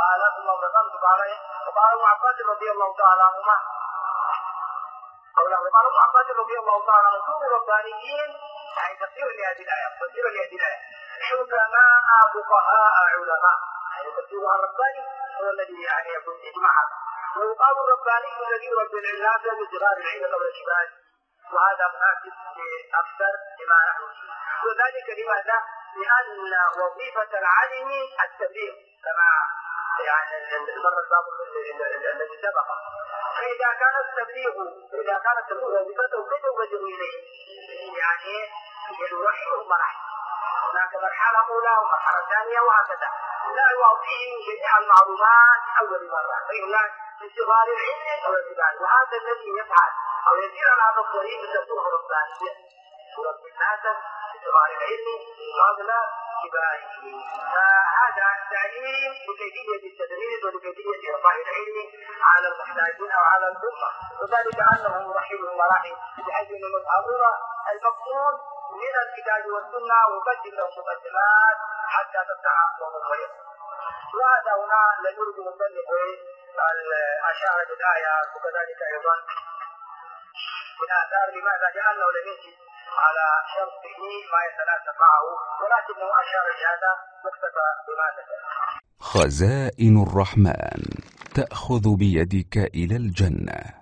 سؤالا ثم ذكرت عليه. وقال ابن عباس رضي الله تعالى عنهما قال ابن عباس رضي الله تعالى عنه كونوا ربانيين، يعني تفسير لهذه الآية حكماء فقهاء علماء، يعني تفسيرها الرباني هو الذي يعني يكون إجماعا. ويقال الرباني الذي يربي الناس بصغار العلم قبل الكبار، وهذا مناسب أكثر لما نحن فيه. وذلك لماذا؟ لأن وظيفة العالم التبليغ كما يعني مر الباب الذي سبق. فإذا كان التبليغ وظيفته كيف يوجه إليه؟ يعني يوحيه مراحل، هناك مرحلة أولى ومرحلة ثانية وهكذا، لا يعطيه جميع المعلومات أول مرة، فهناك انتظار العلم أو الكبار. وهذا الذي يفعل أو يسير على هذا الطريق تكون ربانية، يربي الناس بصغار العلم قبل كباره. فهذا تعليم بكيفية التدريس وبكيفية إرفاع العلم على المحتاجين أو على الأمة، وذلك أنه يرحلهم مراحل بحيث أنهم يفعلون المقصود من الكتاب والسنة ويقدم لهم مقدمات حتى تفتح أقوامهم ويقوم. وهذا هنا لنريد مصنف أشار بالآية، وكذلك أيضا من آثار لماذا جعلنا لم يجد على شرطه ما يتناسب معه، ولكنه أشار لهذا واكتفى بما ذكر. خزائن الرحمن تأخذ بيدك إلى الجنة.